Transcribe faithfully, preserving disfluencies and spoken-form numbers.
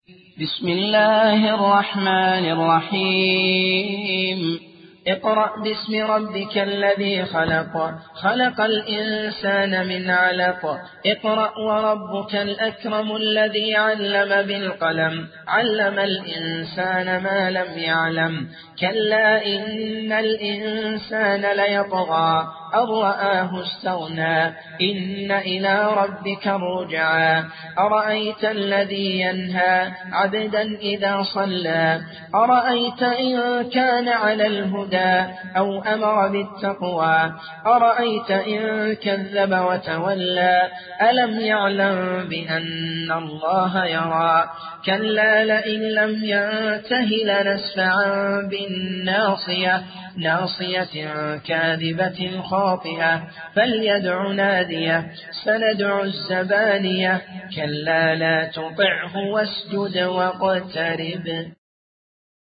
بسم الله الرحمن الرحيم اقرأ باسم ربك الذي خلق خلق الإنسان من علق اقرأ وربك الأكرم الذي علم بالقلم علم الإنسان ما لم يعلم كلا إن الإنسان ليطغى أن رآه استغنى إن إلى ربك الرجعى أرأيت الذي ينهى عبدا إذا صلى أرأيت إن كان على الهدى أو أمر بالتقوى أرأيت إن كذب وتولى ألم يعلم بأن الله يرى كلا لئن لم ينته لنسفعا بالناصية ناصية كاذبة خاطئة فليدع ناديه سندع الزبانية كلا لا تطعه واسجد واقترب.